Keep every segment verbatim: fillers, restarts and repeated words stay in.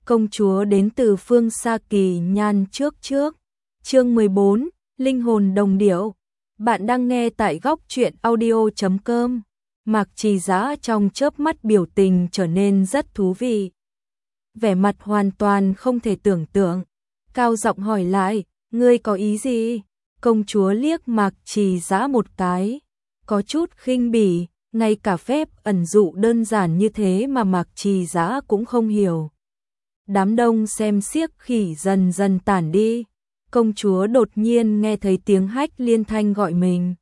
công chúa đến từ phương xa kỳ nhan trước trước. Chương mười bốn, Linh hồn đồng điệu. Bạn đang nghe tại góc truyện audio chấm com. Mạc Trì Dã trong chớp mắt biểu tình trở nên rất thú vị. Vẻ mặt hoàn toàn không thể tưởng tượng. Cao giọng hỏi lại, ngươi có ý gì? Công chúa liếc Mạc Trì Dã một cái, có chút khinh bỉ, ngay cả phép ẩn dụ đơn giản như thế mà Mạc Trì Dã cũng không hiểu. Đám đông xem xiếc khỉ dần dần tản đi. Công chúa đột nhiên nghe thấy tiếng Hách Liên Thanh gọi mình.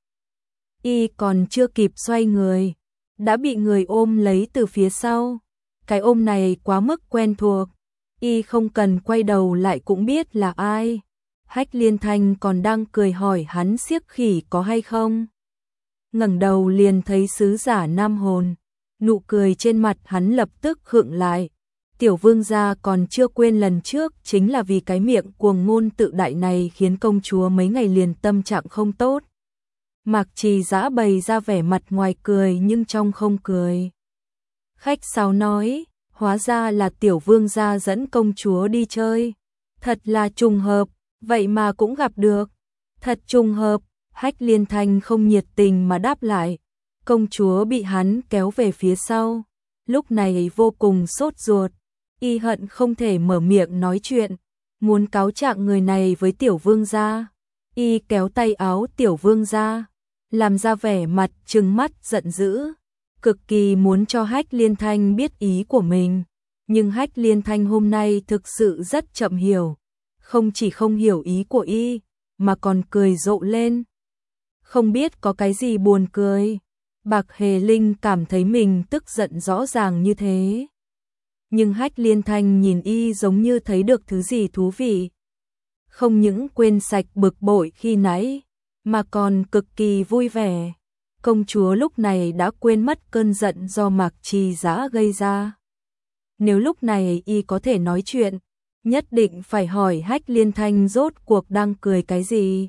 Y còn chưa kịp xoay người, đã bị người ôm lấy từ phía sau. Cái ôm này quá mức quen thuộc, Y không cần quay đầu lại cũng biết là ai. Hách Liên Thanh còn đang cười hỏi hắn xiếc khỉ có hay không. Ngẩng đầu liền thấy sứ giả Nam Hồn, nụ cười trên mặt hắn lập tức khựng lại. Tiểu vương gia còn chưa quên lần trước chính là vì cái miệng cuồng ngôn tự đại này khiến công chúa mấy ngày liền tâm trạng không tốt. Mạc Trì Dã bày ra vẻ mặt ngoài cười nhưng trong không cười. Khách sáo nói, hóa ra là tiểu vương gia dẫn công chúa đi chơi. Thật là trùng hợp, vậy mà cũng gặp được. Thật trùng hợp, Hách Liên Thanh không nhiệt tình mà đáp lại. Công chúa bị hắn kéo về phía sau, lúc này vô cùng sốt ruột. Y hận không thể mở miệng nói chuyện, muốn cáo trạng người này với tiểu vương gia. Y kéo tay áo tiểu vương gia, làm ra vẻ mặt trừng mắt giận dữ, cực kỳ muốn cho Hách Liên Thanh biết ý của mình. Nhưng Hách Liên Thanh hôm nay thực sự rất chậm hiểu, không chỉ không hiểu ý của Y, mà còn cười rộ lên. Không biết có cái gì buồn cười. Bạc Hề Linh cảm thấy mình tức giận rõ ràng như thế. Nhưng Hách Liên Thanh nhìn Y giống như thấy được thứ gì thú vị. Không những quên sạch bực bội khi nãy, mà còn cực kỳ vui vẻ. Công chúa lúc này đã quên mất cơn giận do Mạc Trì Dã gây ra. Nếu lúc này Y có thể nói chuyện, nhất định phải hỏi Hách Liên Thanh rốt cuộc đang cười cái gì.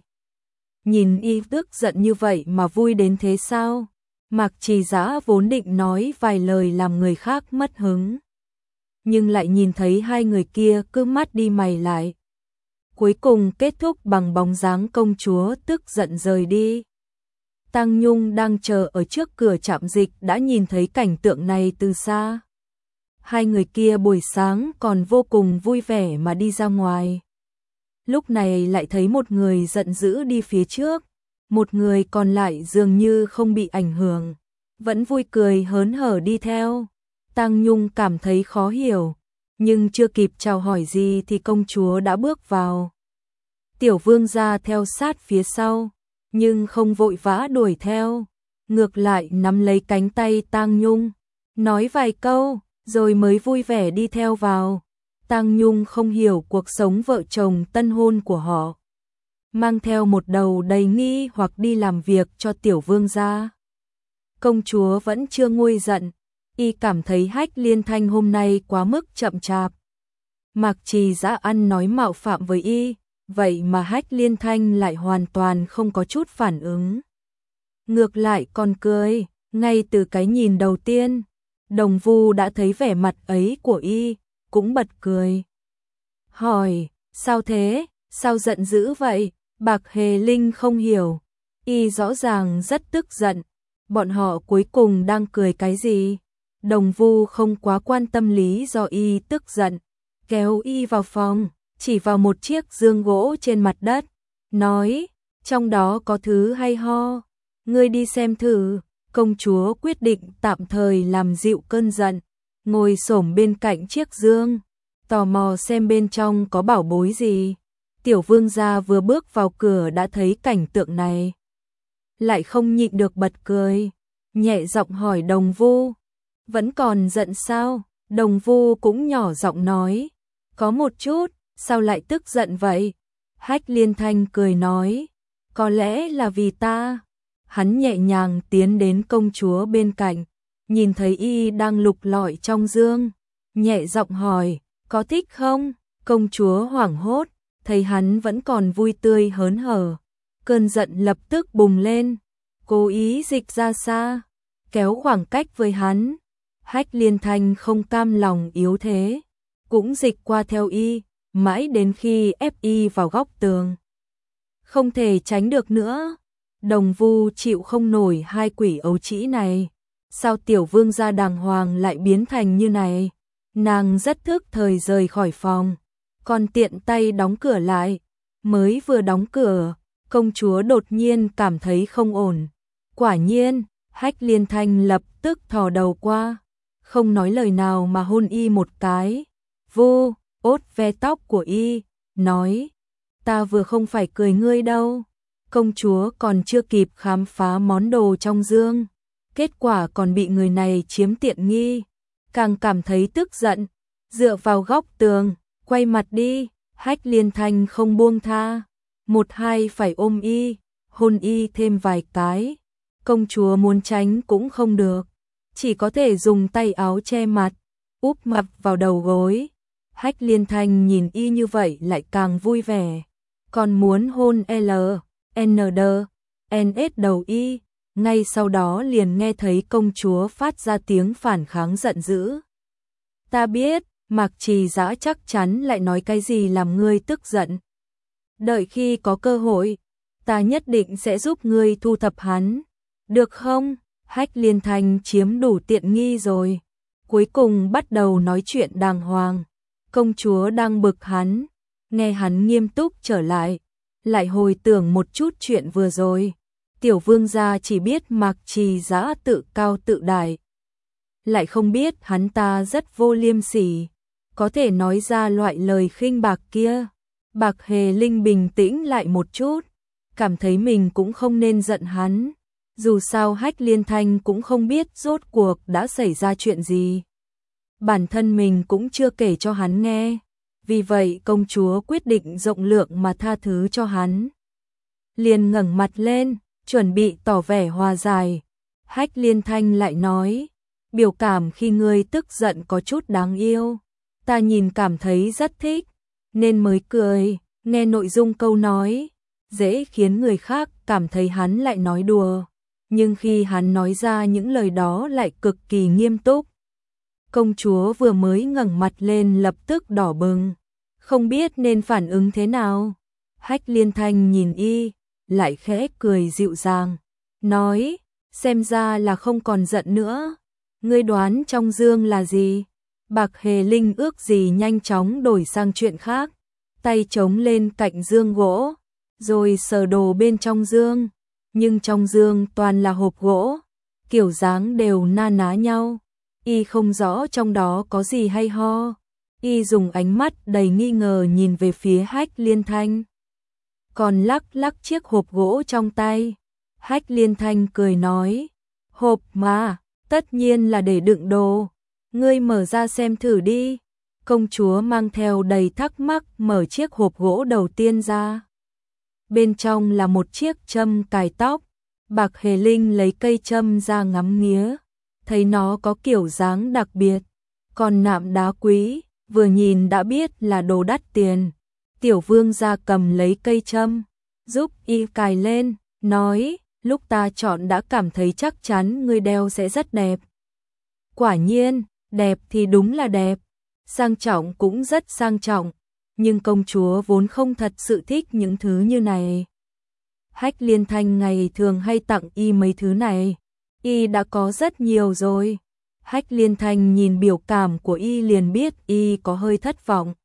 Nhìn Y tức giận như vậy mà vui đến thế sao? Mạc Trì Dã vốn định nói vài lời làm người khác mất hứng, nhưng lại nhìn thấy hai người kia cứ mắt đi mày lại. Cuối cùng kết thúc bằng bóng dáng công chúa tức giận rời đi. Tăng Nhung đang chờ ở trước cửa trạm dịch đã nhìn thấy cảnh tượng này từ xa. Hai người kia buổi sáng còn vô cùng vui vẻ mà đi ra ngoài. Lúc này lại thấy một người giận dữ đi phía trước, một người còn lại dường như không bị ảnh hưởng, vẫn vui cười hớn hở đi theo. Tăng Nhung cảm thấy khó hiểu, nhưng chưa kịp chào hỏi gì thì công chúa đã bước vào. Tiểu vương gia theo sát phía sau, nhưng không vội vã đuổi theo, ngược lại nắm lấy cánh tay Tăng Nhung, nói vài câu, rồi mới vui vẻ đi theo vào. Tăng Nhung không hiểu cuộc sống vợ chồng tân hôn của họ, mang theo một đầu đầy nghi hoặc đi làm việc cho tiểu vương gia. Công chúa vẫn chưa nguôi giận. Y cảm thấy Hách Liên Thanh hôm nay quá mức chậm chạp. Mạc Trì Dã ăn nói mạo phạm với Y, vậy mà Hách Liên Thanh lại hoàn toàn không có chút phản ứng. Ngược lại còn cười, ngay từ cái nhìn đầu tiên, Đồng Vu đã thấy vẻ mặt ấy của Y, cũng bật cười. Hỏi, sao thế, sao giận dữ vậy? Bạc Hề Linh không hiểu, Y rõ ràng rất tức giận, bọn họ cuối cùng đang cười cái gì? Đồng Vu không quá quan tâm lý do Y tức giận, kéo Y vào phòng, chỉ vào một chiếc giường gỗ trên mặt đất, nói, trong đó có thứ hay ho, ngươi đi xem thử. Công chúa quyết định tạm thời làm dịu cơn giận, ngồi xổm bên cạnh chiếc giường, tò mò xem bên trong có bảo bối gì. Tiểu vương gia vừa bước vào cửa đã thấy cảnh tượng này, lại không nhịn được bật cười, nhẹ giọng hỏi Đồng Vu, vẫn còn giận sao? Đồng Vu cũng nhỏ giọng nói, có một chút, sao lại tức giận vậy? Hách Liên Thanh cười nói, có lẽ là vì ta. Hắn nhẹ nhàng tiến đến công chúa bên cạnh, nhìn thấy Y đang lục lọi trong giường, nhẹ giọng hỏi, có thích không? Công chúa hoảng hốt, thấy hắn vẫn còn vui tươi hớn hở, cơn giận lập tức bùng lên, cố ý dịch ra xa, kéo khoảng cách với hắn. Hách Liên Thanh không cam lòng yếu thế, cũng dịch qua theo y, mãi đến khi ép y vào góc tường. Không thể tránh được nữa. Đồng Vu chịu không nổi hai quỷ ấu trĩ này. Sao tiểu vương gia đàng hoàng lại biến thành như này? Nàng rất thức thời rời khỏi phòng, còn tiện tay đóng cửa lại. Mới vừa đóng cửa, công chúa đột nhiên cảm thấy không ổn. Quả nhiên, Hách Liên Thanh lập tức thò đầu qua, không nói lời nào mà hôn y một cái. Vu, ốt ve tóc của y, nói, ta vừa không phải cười ngươi đâu. Công chúa còn chưa kịp khám phá món đồ trong dương, kết quả còn bị người này chiếm tiện nghi, càng cảm thấy tức giận, dựa vào góc tường, quay mặt đi. Hách Liên Thanh không buông tha, một hai phải ôm y, hôn y thêm vài cái. Công chúa muốn tránh cũng không được, chỉ có thể dùng tay áo che mặt, úp mặt vào đầu gối. Hách Liên Thanh nhìn y như vậy lại càng vui vẻ, còn muốn hôn L, N D, N S đầu y. Ngay sau đó liền nghe thấy công chúa phát ra tiếng phản kháng giận dữ. Ta biết, Mạc Trì Dã chắc chắn lại nói cái gì làm ngươi tức giận. Đợi khi có cơ hội, ta nhất định sẽ giúp ngươi thu thập hắn. Được không? Hách Liên Thanh chiếm đủ tiện nghi rồi. Cuối cùng bắt đầu nói chuyện đàng hoàng. Công chúa đang bực hắn, nghe hắn nghiêm túc trở lại, lại hồi tưởng một chút chuyện vừa rồi. Tiểu vương gia chỉ biết Mạc Trì Dã tự cao tự đại, lại không biết hắn ta rất vô liêm sỉ, có thể nói ra loại lời khinh bạc kia. Bạc Hề Linh bình tĩnh lại một chút, cảm thấy mình cũng không nên giận hắn. Dù sao Hách Liên Thanh cũng không biết rốt cuộc đã xảy ra chuyện gì. Bản thân mình cũng chưa kể cho hắn nghe. Vì vậy công chúa quyết định rộng lượng mà tha thứ cho hắn. Liền ngẩng mặt lên, chuẩn bị tỏ vẻ hòa giải. Hách Liên Thanh lại nói, biểu cảm khi ngươi tức giận có chút đáng yêu. Ta nhìn cảm thấy rất thích, nên mới cười. Nghe nội dung câu nói, dễ khiến người khác cảm thấy hắn lại nói đùa. Nhưng khi hắn nói ra những lời đó lại cực kỳ nghiêm túc. Công chúa vừa mới ngẩng mặt lên lập tức đỏ bừng, không biết nên phản ứng thế nào. Hách Liên Thanh nhìn y, lại khẽ cười dịu dàng, nói, xem ra là không còn giận nữa. Ngươi đoán trong dương là gì? Bạc Hề Linh ước gì nhanh chóng đổi sang chuyện khác, tay chống lên cạnh dương gỗ, rồi sờ đồ bên trong dương. Nhưng trong dương toàn là hộp gỗ, kiểu dáng đều na ná nhau, y không rõ trong đó có gì hay ho. Y dùng ánh mắt đầy nghi ngờ nhìn về phía Hách Liên Thanh, còn lắc lắc chiếc hộp gỗ trong tay. Hách Liên Thanh cười nói, hộp mà, tất nhiên là để đựng đồ, ngươi mở ra xem thử đi. Công chúa mang theo đầy thắc mắc mở chiếc hộp gỗ đầu tiên ra. Bên trong là một chiếc châm cài tóc. Bạc Hề Linh lấy cây châm ra ngắm nghía, thấy nó có kiểu dáng đặc biệt, còn nạm đá quý, vừa nhìn đã biết là đồ đắt tiền. Tiểu vương gia cầm lấy cây châm, giúp y cài lên, nói, lúc ta chọn đã cảm thấy chắc chắn ngươi đeo sẽ rất đẹp. Quả nhiên, đẹp thì đúng là đẹp, sang trọng cũng rất sang trọng, nhưng công chúa vốn không thật sự thích những thứ như này. Hách Liên Thanh ngày thường hay tặng y mấy thứ này, y đã có rất nhiều rồi. Hách Liên Thanh nhìn biểu cảm của y liền biết y có hơi thất vọng.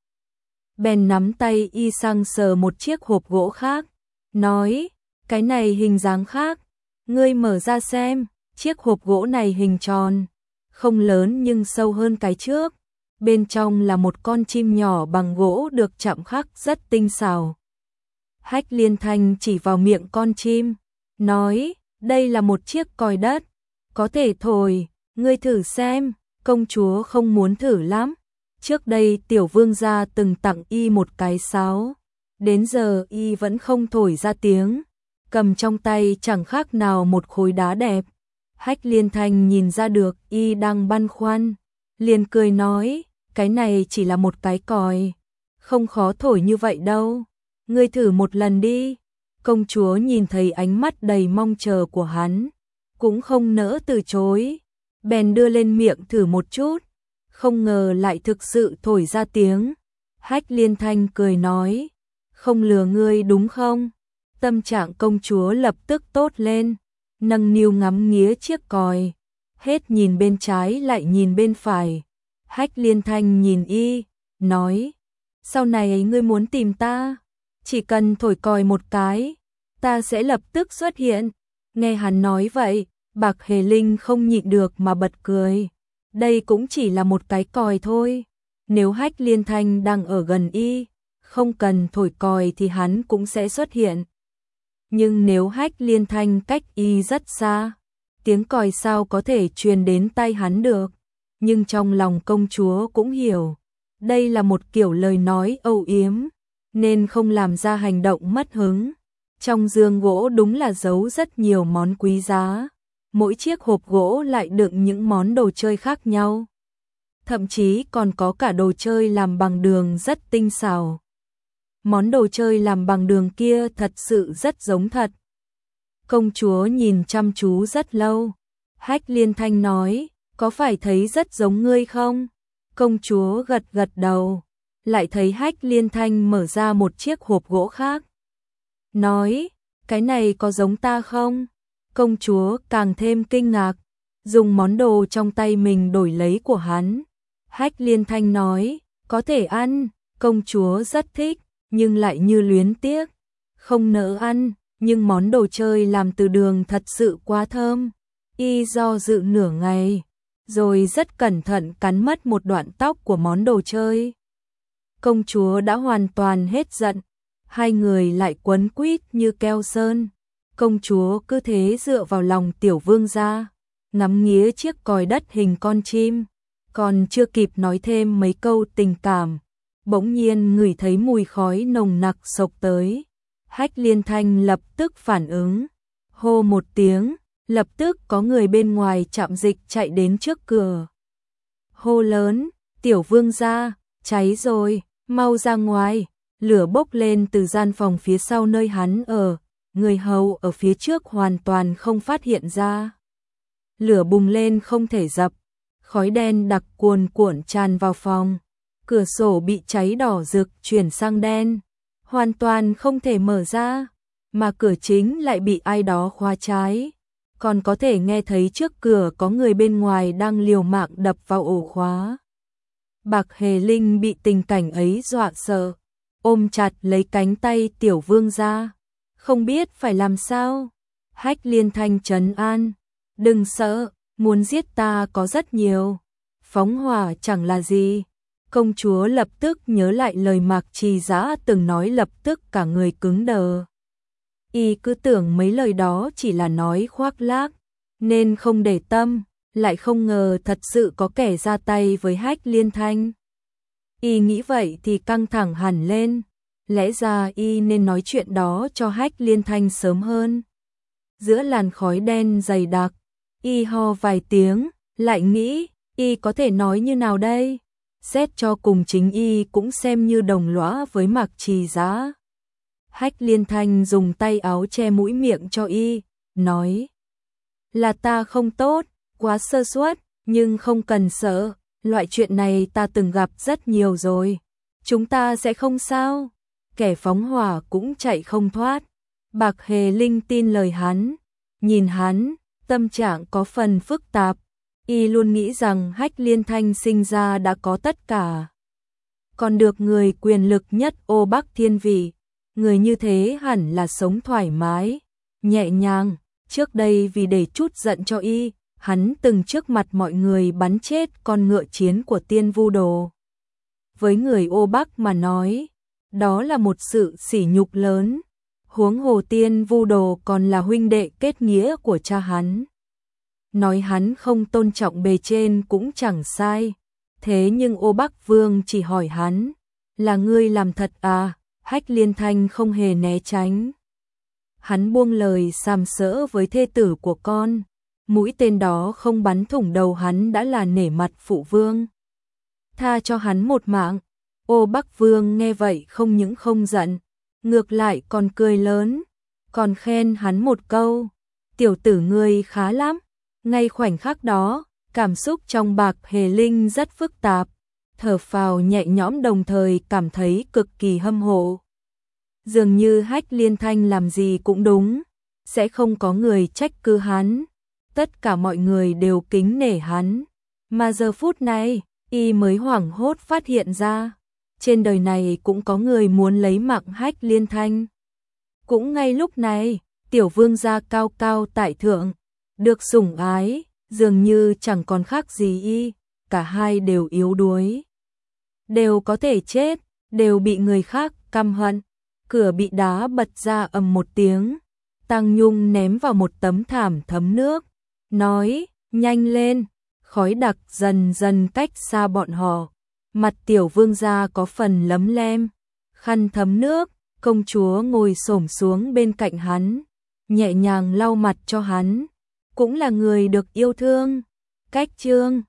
Bèn nắm tay y sang sờ một chiếc hộp gỗ khác, nói, cái này hình dáng khác, ngươi mở ra xem. Chiếc hộp gỗ này hình tròn, không lớn nhưng sâu hơn cái trước. Bên trong là một con chim nhỏ bằng gỗ được chạm khắc rất tinh xảo. Hách Liên Thanh chỉ vào miệng con chim, nói, đây là một chiếc còi đất, có thể thổi, ngươi thử xem. Công chúa không muốn thử lắm. Trước đây tiểu vương gia từng tặng y một cái sáo, đến giờ y vẫn không thổi ra tiếng, cầm trong tay chẳng khác nào một khối đá đẹp. Hách Liên Thanh nhìn ra được y đang băn khoăn, liền cười nói, cái này chỉ là một cái còi, không khó thổi như vậy đâu, ngươi thử một lần đi. Công chúa nhìn thấy ánh mắt đầy mong chờ của hắn, cũng không nỡ từ chối, bèn đưa lên miệng thử một chút. không ngờ lại thực sự thổi ra tiếng. Hách Liên Thanh cười nói, không lừa ngươi đúng không? Tâm trạng công chúa lập tức tốt lên, nâng niu ngắm nghía chiếc còi, hết nhìn bên trái lại nhìn bên phải. Hách Liên Thanh nhìn y, nói, sau này ngươi muốn tìm ta, chỉ cần thổi còi một cái, ta sẽ lập tức xuất hiện. Nghe hắn nói vậy, Bạc Hề Linh không nhịn được mà bật cười. Đây cũng chỉ là một cái còi thôi. Nếu Hách Liên Thanh đang ở gần y, không cần thổi còi thì hắn cũng sẽ xuất hiện. Nhưng nếu Hách Liên Thanh cách y rất xa, tiếng còi sao có thể truyền đến tai hắn được. Nhưng trong lòng công chúa cũng hiểu, đây là một kiểu lời nói âu yếm, nên không làm ra hành động mất hứng. Trong giường gỗ đúng là giấu rất nhiều món quý giá, mỗi chiếc hộp gỗ lại đựng những món đồ chơi khác nhau. Thậm chí còn có cả đồ chơi làm bằng đường rất tinh xảo. Món đồ chơi làm bằng đường kia thật sự rất giống thật. Công chúa nhìn chăm chú rất lâu. Hách Liên Thanh nói, có phải thấy rất giống ngươi không? Công chúa gật gật đầu, lại thấy Hách Liên Thanh mở ra một chiếc hộp gỗ khác. Nói, cái này có giống ta không? Công chúa càng thêm kinh ngạc, dùng món đồ trong tay mình đổi lấy của hắn. Hách Liên Thanh nói, có thể ăn, công chúa rất thích, nhưng lại như luyến tiếc, không nỡ ăn, nhưng món đồ chơi làm từ đường thật sự quá thơm. Y do dự nửa ngày, rồi rất cẩn thận cắn mất một đoạn tóc của món đồ chơi. Công chúa đã hoàn toàn hết giận, hai người lại quấn quýt như keo sơn. Công chúa cứ thế dựa vào lòng tiểu vương gia, ngắm nghía chiếc còi đất hình con chim, còn chưa kịp nói thêm mấy câu tình cảm, bỗng nhiên ngửi thấy mùi khói nồng nặc xộc tới. Hách Liên Thanh lập tức phản ứng, hô một tiếng, lập tức có người bên ngoài trạm dịch chạy đến trước cửa. Hô lớn, tiểu vương gia, cháy rồi, mau ra ngoài. Lửa bốc lên từ gian phòng phía sau nơi hắn ở, người hầu ở phía trước hoàn toàn không phát hiện ra. Lửa bùng lên không thể dập, khói đen đặc cuồn cuộn tràn vào phòng, cửa sổ bị cháy đỏ rực chuyển sang đen, hoàn toàn không thể mở ra, mà cửa chính lại bị ai đó khóa trái, còn có thể nghe thấy trước cửa có người bên ngoài đang liều mạng đập vào ổ khóa. Bạc Hề Linh bị tình cảnh ấy dọa sợ, ôm chặt lấy cánh tay tiểu vương gia, không biết phải làm sao. Hách Liên Thanh trấn an, đừng sợ, muốn giết ta có rất nhiều, phóng hỏa chẳng là gì. Công chúa lập tức nhớ lại lời Mạc Trì Dã từng nói, lập tức cả người cứng đờ. Y cứ tưởng mấy lời đó chỉ là nói khoác lác, nên không để tâm, lại không ngờ thật sự có kẻ ra tay với Hách Liên Thanh. Y nghĩ vậy thì căng thẳng hẳn lên, lẽ ra y nên nói chuyện đó cho Hách Liên Thanh sớm hơn. Giữa làn khói đen dày đặc, y ho vài tiếng, lại nghĩ, y có thể nói như nào đây? Xét cho cùng chính y cũng xem như đồng lõa với Mạc Trì Dã. Hách Liên Thanh dùng tay áo che mũi miệng cho y, nói, là ta không tốt, quá sơ suất, nhưng không cần sợ, loại chuyện này ta từng gặp rất nhiều rồi, chúng ta sẽ không sao, kẻ phóng hỏa cũng chạy không thoát. Bạc Hề Linh tin lời hắn, nhìn hắn, tâm trạng có phần phức tạp, y luôn nghĩ rằng Hách Liên Thanh sinh ra đã có tất cả, còn được người quyền lực nhất ô Bắc Thiên Vị, người như thế hẳn là sống thoải mái, nhẹ nhàng. Trước đây vì để chút giận cho y, hắn từng trước mặt mọi người bắn chết con ngựa chiến của Tiên Vu Đồ. Với người ô Bắc mà nói, đó là một sự sỉ nhục lớn, huống hồ Tiên Vu Đồ còn là huynh đệ kết nghĩa của cha hắn. Nói hắn không tôn trọng bề trên cũng chẳng sai, thế nhưng ô Bắc Vương chỉ hỏi hắn, là ngươi làm thật à? Hách Liên Thanh không hề né tránh. Hắn buông lời sàm sỡ với thê tử của con, mũi tên đó không bắn thủng đầu hắn đã là nể mặt phụ vương. Tha cho hắn một mạng. Ô Bắc Vương nghe vậy không những không giận, ngược lại còn cười lớn, còn khen hắn một câu, tiểu tử ngươi khá lắm. Ngay khoảnh khắc đó, Cảm xúc trong Bạc Hề Linh rất phức tạp, thở phào nhẹ nhõm đồng thời cảm thấy cực kỳ hâm mộ. Dường như Hách Liên Thanh làm gì cũng đúng, sẽ không có người trách cứ hắn, tất cả mọi người đều kính nể hắn. Mà giờ phút này, y mới hoảng hốt phát hiện ra, trên đời này cũng có người muốn lấy mạng Hách Liên Thanh. Cũng ngay lúc này, tiểu vương gia cao cao tại thượng, được sủng ái, dường như chẳng còn khác gì y, cả hai đều yếu đuối. Đều có thể chết, đều bị người khác căm hận. Cửa bị đá bật ra ầm một tiếng, Tăng Nhung ném vào một tấm thảm thấm nước, nói, nhanh lên, khói đặc dần dần cách xa bọn họ. Mặt tiểu vương gia có phần lấm lem, khăn thấm nước, công chúa ngồi xổm xuống bên cạnh hắn, nhẹ nhàng lau mặt cho hắn, cũng là người được yêu thương. Cách chương